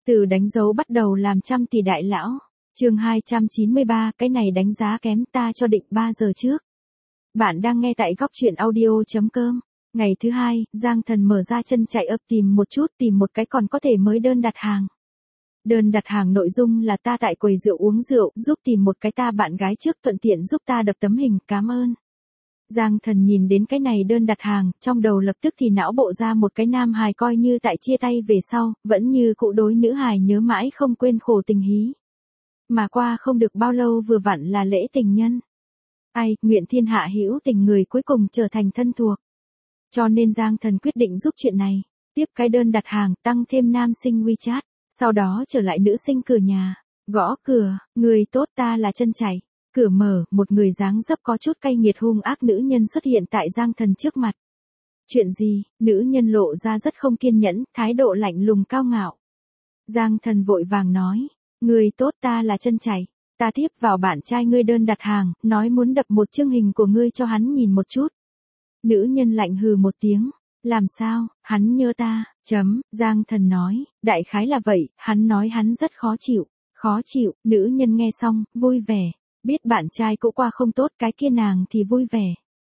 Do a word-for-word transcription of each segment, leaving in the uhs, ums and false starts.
Từ đánh dấu bắt đầu làm trăm tỷ đại lão. Chương hai trăm chín mươi ba, cái này đánh giá kém, ta cho định ba giờ trước. Bạn đang nghe tại góc truyện audio chấm com. Ngày thứ hai, Giang Thần mở ra chân chạy ấp tìm một chút, tìm một cái còn có thể mới đơn đặt hàng. Đơn đặt hàng nội dung là ta tại quầy rượu uống rượu, giúp tìm một cái ta bạn gái trước, thuận tiện giúp ta đập tấm hình, cảm ơn. Giang Thần nhìn đến cái này đơn đặt hàng, trong đầu lập tức thì não bộ ra một cái nam hài coi như tại chia tay về sau, vẫn như cụ đối nữ hài nhớ mãi không quên khổ tình hí. Mà qua không được bao lâu vừa vặn là lễ tình nhân. Ai, nguyện thiên hạ hữu tình người cuối cùng trở thành thân thuộc. Cho nên Giang Thần quyết định giúp chuyện này, tiếp cái đơn đặt hàng, tăng thêm nam sinh WeChat, sau đó trở lại nữ sinh cửa nhà, gõ cửa, người tốt, ta là chân chảy. Cửa mở, một người dáng dấp có chút cay nghiệt hung ác nữ nhân xuất hiện tại Giang Thần trước mặt. Chuyện gì? Nữ nhân lộ ra rất không kiên nhẫn, thái độ lạnh lùng cao ngạo. Giang Thần vội vàng nói, người tốt, ta là chân chảy, ta tiếp vào bạn trai ngươi đơn đặt hàng, nói muốn đập một chương hình của ngươi cho hắn nhìn một chút. Nữ nhân lạnh hừ một tiếng, làm sao, hắn nhớ ta, chấm, Giang Thần nói, đại khái là vậy, hắn nói hắn rất khó chịu, khó chịu, nữ nhân nghe xong, vui vẻ. Biết bạn trai cũ qua không tốt, cái kia nàng thì vui vẻ.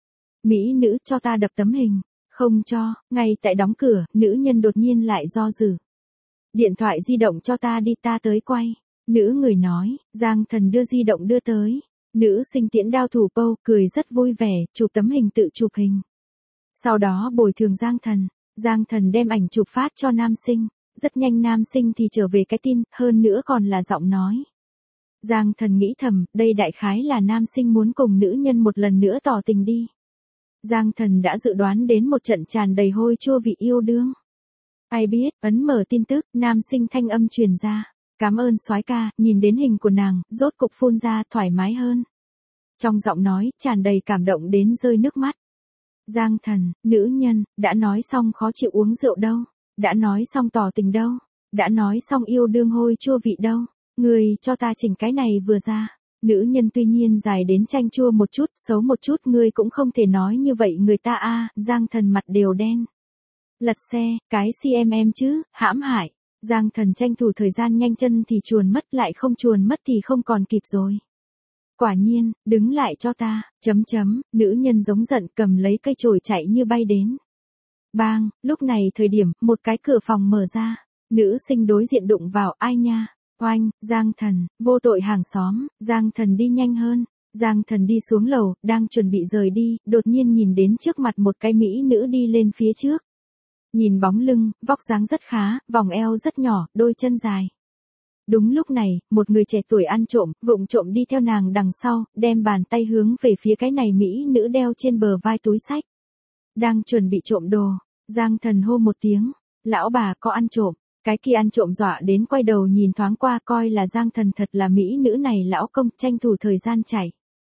Mỹ nữ, cho ta đập tấm hình. Không cho, ngay tại đóng cửa, nữ nhân đột nhiên lại do dự. Điện thoại di động cho ta đi, ta tới quay. Nữ người nói, Giang Thần đưa di động đưa tới. Nữ sinh tiễn đao thủ pâu, cười rất vui vẻ, chụp tấm hình tự chụp hình. Sau đó bồi thường Giang Thần. Giang Thần đem ảnh chụp phát cho nam sinh. Rất nhanh nam sinh thì trở về cái tin, hơn nữa còn là giọng nói. Giang Thần nghĩ thầm, đây đại khái là nam sinh muốn cùng nữ nhân một lần nữa tỏ tình đi. Giang Thần đã dự đoán đến một trận tràn đầy hôi chua vị yêu đương. Ai biết, ấn mở tin tức, nam sinh thanh âm truyền ra. Cảm ơn soái ca, nhìn đến hình của nàng, rốt cục phun ra thoải mái hơn. Trong giọng nói, tràn đầy cảm động đến rơi nước mắt. Giang Thần, nữ nhân, đã nói xong khó chịu uống rượu đâu. Đã nói xong tỏ tình đâu. Đã nói xong yêu đương hôi chua vị đâu. Người, cho ta chỉnh cái này vừa ra. Nữ nhân tuy nhiên dài đến chanh chua một chút, xấu một chút, ngươi cũng không thể nói như vậy người ta a. Giang Thần mặt đều đen. Lật xe, cái xê em em chứ, hãm hại. Giang Thần tranh thủ thời gian nhanh chân thì chuồn mất, lại không chuồn mất thì không còn kịp rồi. Quả nhiên, đứng lại cho ta, chấm chấm, nữ nhân giống giận cầm lấy cây chổi chạy như bay đến. Bang, lúc này thời điểm, một cái cửa phòng mở ra. Nữ sinh đối diện đụng vào, ai nha. Oanh, Giang Thần, vô tội hàng xóm, Giang Thần đi nhanh hơn. Giang Thần đi xuống lầu, đang chuẩn bị rời đi, đột nhiên nhìn đến trước mặt một cái mỹ nữ đi lên phía trước. Nhìn bóng lưng, vóc dáng rất khá, vòng eo rất nhỏ, đôi chân dài. Đúng lúc này, một người trẻ tuổi ăn trộm, vụng trộm đi theo nàng đằng sau, đem bàn tay hướng về phía cái này mỹ nữ đeo trên bờ vai túi xách. Đang chuẩn bị trộm đồ, Giang Thần hô một tiếng, lão bà có ăn trộm. Cái kia ăn trộm dọa đến quay đầu nhìn thoáng qua coi là Giang Thần thật là mỹ nữ này lão công, tranh thủ thời gian chạy.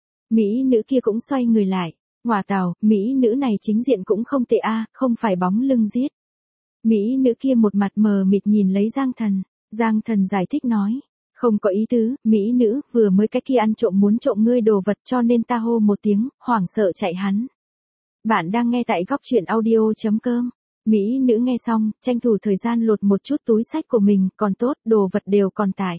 Mỹ nữ kia cũng xoay người lại, ngỏa tào, mỹ nữ này chính diện cũng không tệ a, không phải bóng lưng giết. Mỹ nữ kia một mặt mờ mịt nhìn lấy Giang Thần, Giang Thần giải thích nói, không có ý tứ, mỹ nữ, vừa mới cái kia ăn trộm muốn trộm ngươi đồ vật cho nên ta hô một tiếng, hoảng sợ chạy hắn. Bạn đang nghe tại góc truyện audio chấm com. Mỹ nữ nghe xong, tranh thủ thời gian lột một chút túi xách của mình, còn tốt, đồ vật đều còn tại.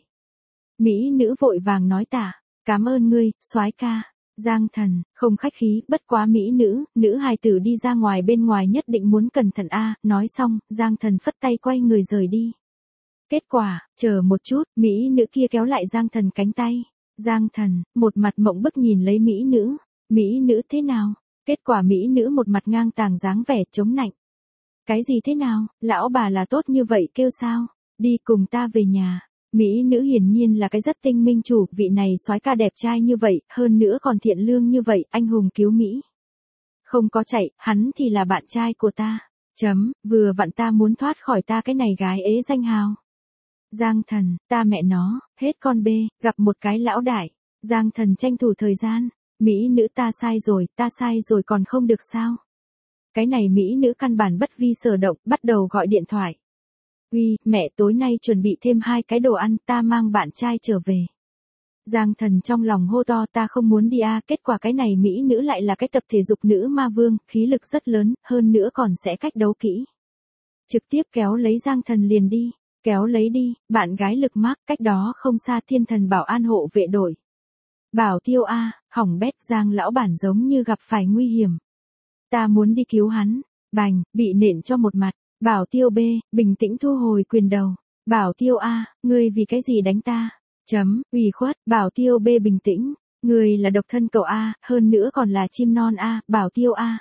Mỹ nữ vội vàng nói tả, cảm ơn ngươi, soái ca. Giang Thần, không khách khí, bất quá mỹ nữ, nữ hài tử đi ra ngoài bên ngoài nhất định muốn cẩn thận a. Nói xong, Giang Thần phất tay quay người rời đi. Kết quả, chờ một chút, mỹ nữ kia kéo lại Giang Thần cánh tay. Giang Thần, một mặt mộng bức nhìn lấy mỹ nữ, mỹ nữ thế nào? Kết quả mỹ nữ một mặt ngang tàng dáng vẻ chống nạnh. Cái gì thế nào, lão bà là tốt như vậy kêu sao, đi cùng ta về nhà. Mỹ nữ hiển nhiên là cái rất tinh minh chủ, vị này soái ca đẹp trai như vậy, hơn nữa còn thiện lương như vậy, anh hùng cứu Mỹ. Không có chạy, hắn thì là bạn trai của ta. Chấm, vừa vặn ta muốn thoát khỏi ta cái này gái ế danh hào. Giang Thần, ta mẹ nó, hết con bê, gặp một cái lão đại. Giang Thần tranh thủ thời gian, Mỹ nữ ta sai rồi, ta sai rồi còn không được sao. Cái này mỹ nữ căn bản bất vi sở động, bắt đầu gọi điện thoại. Uy, mẹ tối nay chuẩn bị thêm hai cái đồ ăn, ta mang bạn trai trở về. Giang Thần trong lòng hô to, ta không muốn đi a. Kết quả cái này mỹ nữ lại là cái tập thể dục nữ ma vương, khí lực rất lớn, hơn nữa còn sẽ cách đấu kỹ. Trực tiếp kéo lấy Giang Thần liền đi. Kéo lấy đi, bạn gái lực mắc, cách đó không xa thiên thần bảo an hộ vệ đội. Bảo Tiêu a, hỏng bét, Giang lão bản giống như gặp phải nguy hiểm. Ta muốn đi cứu hắn. Bành, bị nện cho một mặt. Bảo Tiêu B, bình tĩnh thu hồi quyền đầu. Bảo Tiêu A, ngươi vì cái gì đánh ta? Chấm, ủy khuất. Bảo Tiêu B bình tĩnh. Ngươi là độc thân cậu A, hơn nữa còn là chim non A. Bảo Tiêu A.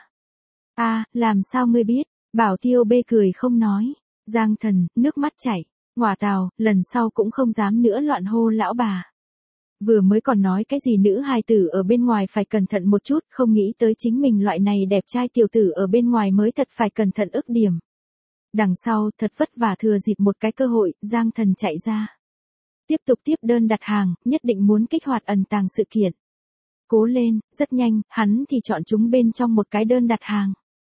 A, làm sao ngươi biết? Bảo Tiêu B cười không nói. Giang Thần, nước mắt chảy. Ngọa tào, lần sau cũng không dám nữa loạn hô lão bà. Vừa mới còn nói cái gì nữ hài tử ở bên ngoài phải cẩn thận một chút, không nghĩ tới chính mình loại này đẹp trai tiểu tử ở bên ngoài mới thật phải cẩn thận ức điểm. Đằng sau, thật vất vả thừa dịp một cái cơ hội, Giang Thần chạy ra. Tiếp tục tiếp đơn đặt hàng, nhất định muốn kích hoạt ẩn tàng sự kiện. Cố lên, rất nhanh, hắn thì chọn chúng bên trong một cái đơn đặt hàng.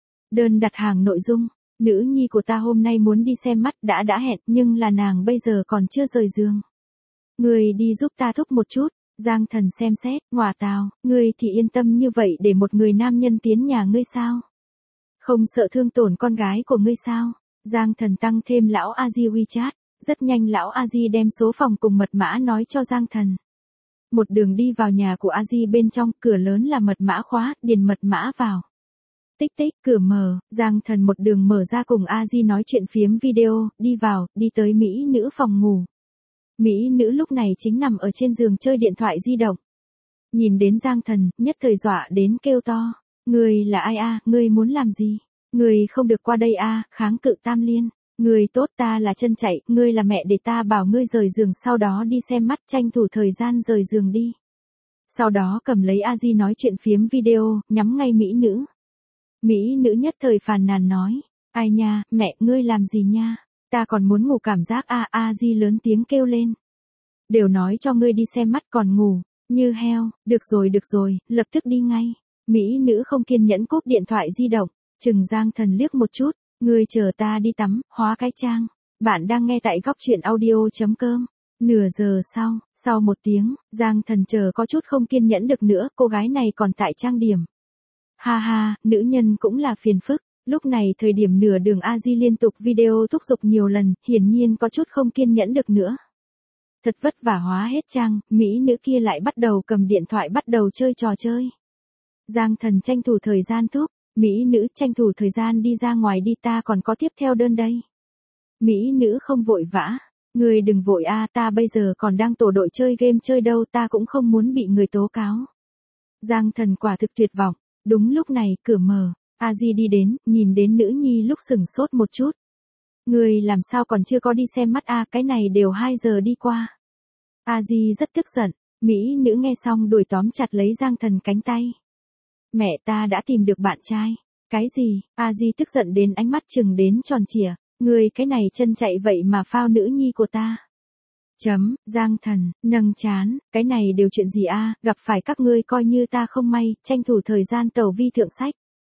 Đơn đặt hàng nội dung, nữ nhi của ta hôm nay muốn đi xem mắt, đã đã hẹn, nhưng là nàng bây giờ còn chưa rời giường. Ngươi đi giúp ta thúc một chút. Giang Thần xem xét, ngọa tào, ngươi thì yên tâm như vậy để một người nam nhân tiến nhà ngươi sao? Không sợ thương tổn con gái của ngươi sao? Giang Thần tăng thêm lão A-di WeChat, rất nhanh lão A-di đem số phòng cùng mật mã nói cho Giang Thần. Một đường đi vào nhà của A-di bên trong, cửa lớn là mật mã khóa, điền mật mã vào. Tích tích, cửa mở, Giang Thần một đường mở ra cùng A-di nói chuyện phiếm video, đi vào, đi tới mỹ nữ phòng ngủ. Mỹ nữ lúc này chính nằm ở trên giường chơi điện thoại di động. Nhìn đến Giang Thần, nhất thời dọa đến kêu to. Ngươi là ai a, ngươi muốn làm gì? Ngươi không được qua đây a, kháng cự Tam Liên. Ngươi tốt, ta là chân chạy, ngươi là mẹ để ta bảo ngươi rời giường, sau đó đi xem mắt, tranh thủ thời gian rời giường đi. Sau đó cầm lấy A-di nói chuyện phiếm video, nhắm ngay mỹ nữ. Mỹ nữ nhất thời phàn nàn nói. Ai nha, mẹ, ngươi làm gì nha? Ta còn muốn ngủ, cảm giác a a di lớn tiếng kêu lên. Đều nói cho ngươi đi xem mắt còn ngủ, như heo, được rồi được rồi, lập tức đi ngay. Mỹ nữ không kiên nhẫn cúp điện thoại di động, chừng Giang Thần liếc một chút, ngươi chờ ta đi tắm, hóa cái trang. Bạn đang nghe tại góc truyện audio.com. Nửa giờ sau, sau một tiếng, Giang Thần chờ có chút không kiên nhẫn được nữa, cô gái này còn tại trang điểm. Ha ha, nữ nhân cũng là phiền phức. Lúc này thời điểm nửa đường A-di liên tục video thúc giục nhiều lần, hiển nhiên có chút không kiên nhẫn được nữa. Thật vất vả hóa hết trang, mỹ nữ kia lại bắt đầu cầm điện thoại bắt đầu chơi trò chơi. Giang Thần tranh thủ thời gian thúc, mỹ nữ tranh thủ thời gian đi ra ngoài đi, ta còn có tiếp theo đơn đây. Mỹ nữ không vội vã, người đừng vội a, ta bây giờ còn đang tổ đội chơi game chơi đâu, ta cũng không muốn bị người tố cáo. Giang Thần quả thực tuyệt vọng, đúng lúc này cửa mở. A-di đi đến, nhìn đến nữ nhi lúc sửng sốt một chút. Người làm sao còn chưa có đi xem mắt a, cái này đều hai giờ đi qua. A-di rất tức giận, mỹ nữ nghe xong đuổi tóm chặt lấy Giang Thần cánh tay. Mẹ, ta đã tìm được bạn trai. Cái gì? A-di tức giận đến ánh mắt chừng đến tròn trịa. Người cái này chân chạy vậy mà phao nữ nhi của ta. Chấm, Giang Thần, nâng chán, cái này đều chuyện gì a, gặp phải các ngươi coi như ta không may, tranh thủ thời gian tẩu vi thượng sách.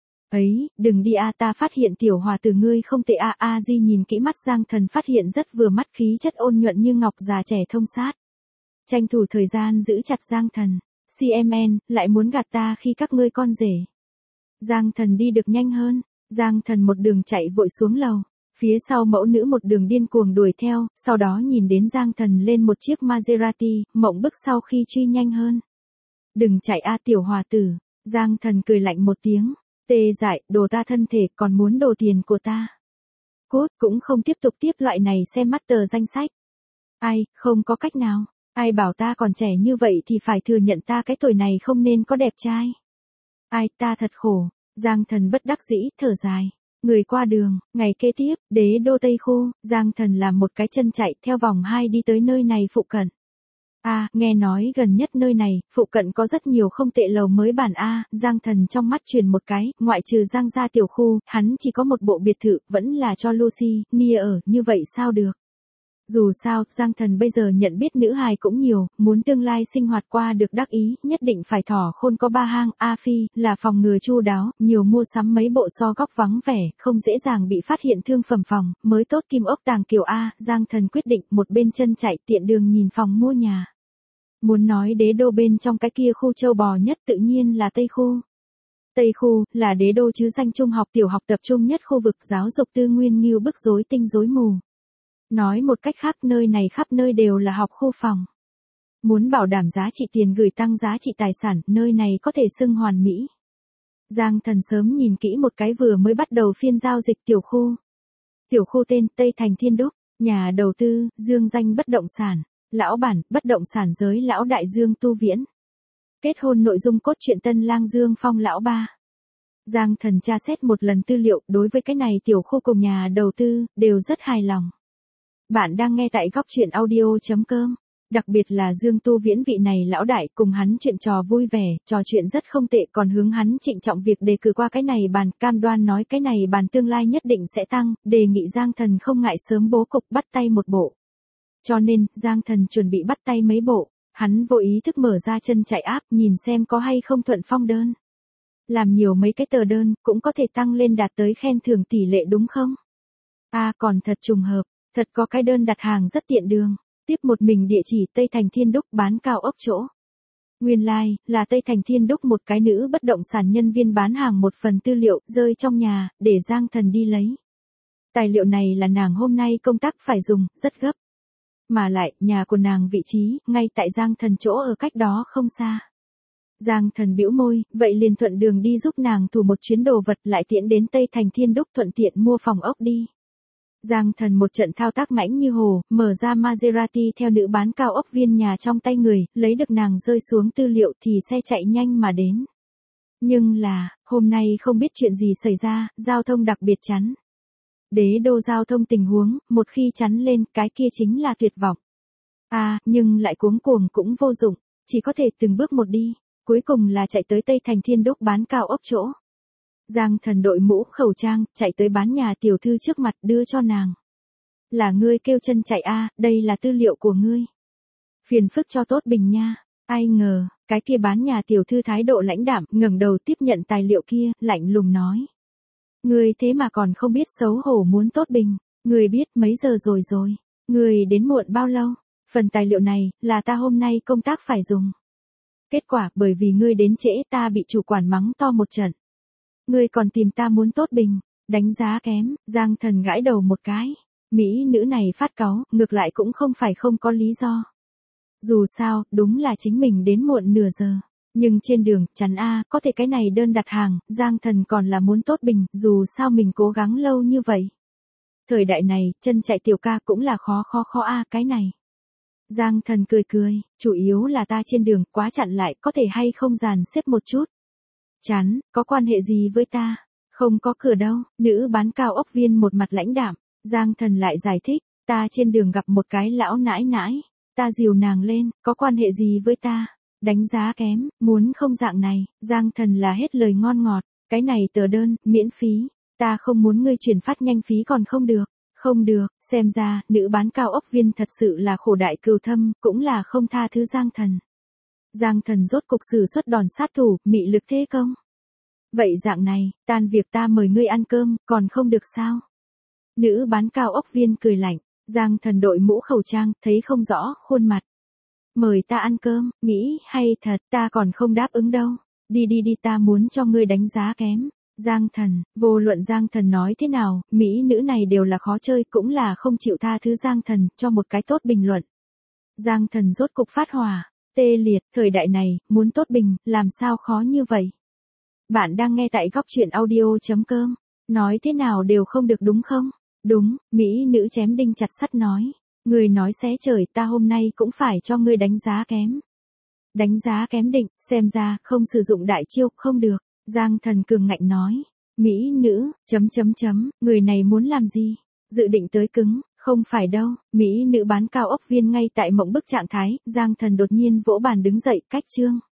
Ấy, đừng đi a, ta phát hiện tiểu hòa từ ngươi không tệ a. A Di nhìn kỹ mắt Giang Thần phát hiện rất vừa mắt, khí chất ôn nhuận như ngọc, già trẻ thông sát. Tranh thủ thời gian giữ chặt Giang Thần. xê em en, lại muốn gạt ta khi các ngươi con rể. Giang Thần đi được nhanh hơn. Giang Thần một đường chạy vội xuống lầu. Phía sau mẫu nữ một đường điên cuồng đuổi theo, sau đó nhìn đến Giang Thần lên một chiếc Maserati, mộng bức sau khi truy nhanh hơn. Đừng chạy a tiểu hòa tử. Giang Thần cười lạnh một tiếng. Tê dại, đồ ta thân thể, còn muốn đồ tiền của ta. Cốt, cũng không tiếp tục tiếp loại này xem mắt tờ danh sách. Ai, không có cách nào. Ai bảo ta còn trẻ như vậy thì phải thừa nhận ta cái tuổi này không nên có đẹp trai. Ai, ta thật khổ. Giang Thần bất đắc dĩ, thở dài. Người qua đường, ngày kế tiếp, đế đô Tây Khu, Giang Thần làm một cái chân chạy theo vòng hai đi tới nơi này phụ cận. À, nghe nói gần nhất nơi này, phụ cận có rất nhiều không tệ lầu mới bản A, Giang Thần trong mắt truyền một cái, ngoại trừ Giang gia tiểu khu, hắn chỉ có một bộ biệt thự, vẫn là cho Lucy, Nia ở, như vậy sao được. Dù sao, Giang Thần bây giờ nhận biết nữ hài cũng nhiều, muốn tương lai sinh hoạt qua được đắc ý, nhất định phải thỏ khôn có ba hang, A Phi, là phòng ngừa chu đáo, nhiều mua sắm mấy bộ so góc vắng vẻ, không dễ dàng bị phát hiện thương phẩm phòng, mới tốt kim ốc tàng kiểu A, Giang Thần quyết định một bên chân chạy tiện đường nhìn phòng mua nhà. Muốn nói đế đô bên trong cái kia khu châu bò nhất tự nhiên là Tây Khu. Tây Khu, là đế đô chứ danh trung học tiểu học tập trung nhất khu vực, giáo dục tư nguyên nghiêu bức rối tinh rối mù. Nói một cách khác, nơi này khắp nơi đều là học khu phòng. Muốn bảo đảm giá trị tiền gửi tăng giá trị tài sản, nơi này có thể xưng hoàn mỹ. Giang Thần sớm nhìn kỹ một cái vừa mới bắt đầu phiên giao dịch tiểu khu. Tiểu khu tên Tây Thành Thiên Đúc, nhà đầu tư, Dương danh bất động sản, lão bản, bất động sản giới lão đại Dương Tu Viễn. Kết hôn nội dung cốt truyện Tân Lang Dương Phong lão ba. Giang Thần tra xét một lần tư liệu, đối với cái này tiểu khu cùng nhà đầu tư, đều rất hài lòng. Bạn đang nghe tại góc truyện audio.com. Đặc biệt là Dương Tu Viễn vị này lão đại, cùng hắn chuyện trò vui vẻ, trò chuyện rất không tệ, còn hướng hắn trịnh trọng việc đề cử qua cái này bàn, cam đoan nói cái này bàn tương lai nhất định sẽ tăng, đề nghị Giang Thần không ngại sớm bố cục bắt tay một bộ. Cho nên, Giang Thần chuẩn bị bắt tay mấy bộ, hắn vô ý thức mở ra chân chạy app nhìn xem có hay không thuận phong đơn. Làm nhiều mấy cái tờ đơn, cũng có thể tăng lên đạt tới khen thưởng tỷ lệ đúng không? À còn thật trùng hợp, thật có cái đơn đặt hàng rất tiện đường. Tiếp một mình địa chỉ Tây Thành Thiên Đúc bán cao ốc chỗ. Nguyên lai, like, là Tây Thành Thiên Đúc một cái nữ bất động sản nhân viên bán hàng một phần tư liệu rơi trong nhà, để Giang Thần đi lấy. Tài liệu này là nàng hôm nay công tác phải dùng, rất gấp. Mà lại, nhà của nàng vị trí, ngay tại Giang Thần chỗ ở cách đó không xa. Giang Thần bĩu môi, vậy liền thuận đường đi giúp nàng thủ một chuyến đồ vật lại tiễn đến Tây Thành Thiên Đúc thuận tiện mua phòng ốc đi. Giang Thần một trận thao tác mãnh như hồ, mở ra Maserati theo nữ bán cao ốc viên nhà trong tay người, lấy được nàng rơi xuống tư liệu thì xe chạy nhanh mà đến. Nhưng là, hôm nay không biết chuyện gì xảy ra, giao thông đặc biệt chắn. Đế đô giao thông tình huống, một khi chắn lên, cái kia chính là tuyệt vọng. À, nhưng lại cuống cuồng cũng vô dụng, chỉ có thể từng bước một đi, cuối cùng là chạy tới Tây Thành Thiên Đúc bán cao ốc chỗ. Giang Thần đội mũ khẩu trang, chạy tới bán nhà tiểu thư trước mặt đưa cho nàng. Là ngươi kêu chân chạy a, à, đây là tư liệu của ngươi. Phiền phức cho tốt bình nha. Ai ngờ, cái kia bán nhà tiểu thư thái độ lãnh đạm, ngẩng đầu tiếp nhận tài liệu kia, lạnh lùng nói. Ngươi thế mà còn không biết xấu hổ muốn tốt bình, ngươi biết mấy giờ rồi rồi, ngươi đến muộn bao lâu, phần tài liệu này, là ta hôm nay công tác phải dùng. Kết quả, bởi vì ngươi đến trễ ta bị chủ quản mắng to một trận. Ngươi còn tìm ta muốn tốt bình, đánh giá kém, Giang Thần gãi đầu một cái. Mỹ nữ này phát cáu, ngược lại cũng không phải không có lý do. Dù sao, đúng là chính mình đến muộn nửa giờ. Nhưng trên đường, chắn a, có thể cái này đơn đặt hàng, Giang Thần còn là muốn tốt bình, dù sao mình cố gắng lâu như vậy. Thời đại này, chân chạy tiểu ca cũng là khó khó khó a cái này. Giang Thần cười cười, chủ yếu là ta trên đường, quá chặn lại, có thể hay không dàn xếp một chút. Chắn, có quan hệ gì với ta? Không có cửa đâu, nữ bán cao ốc viên một mặt lãnh đạm. Giang Thần lại giải thích, ta trên đường gặp một cái lão nãi nãi. Ta dìu nàng lên, có quan hệ gì với ta? Đánh giá kém, muốn không dạng này, Giang Thần là hết lời ngon ngọt. Cái này tờ đơn, miễn phí. Ta không muốn ngươi chuyển phát nhanh phí còn không được. Không được, xem ra, nữ bán cao ốc viên thật sự là khổ đại cừu thâm, cũng là không tha thứ Giang Thần. Giang Thần rốt cục sử xuất đòn sát thủ, mị lực thế công. Vậy dạng này, tan việc ta mời ngươi ăn cơm, còn không được sao? Nữ bán cao ốc viên cười lạnh, Giang Thần đội mũ khẩu trang, thấy không rõ, khuôn mặt. Mời ta ăn cơm, nghĩ hay thật, ta còn không đáp ứng đâu. Đi đi đi, ta muốn cho ngươi đánh giá kém. Giang Thần, vô luận Giang Thần nói thế nào, mỹ nữ này đều là khó chơi, cũng là không chịu tha thứ Giang Thần, cho một cái tốt bình luận. Giang Thần rốt cục phát hỏa, tê liệt, thời đại này, muốn tốt bình, làm sao khó như vậy? Bạn đang nghe tại góc truyện audio.com, nói thế nào đều không được đúng không? Đúng, mỹ nữ chém đinh chặt sắt nói. Người nói xé trời, ta hôm nay cũng phải cho ngươi đánh giá kém. Đánh giá kém định, xem ra, không sử dụng đại chiêu, không được. Giang Thần cường ngạnh nói. Mỹ nữ, chấm chấm chấm, người này muốn làm gì? Dự định tới cứng, không phải đâu. Mỹ nữ bán cao ốc viên ngay tại mộng bức trạng thái, Giang Thần đột nhiên vỗ bàn đứng dậy, cách chương.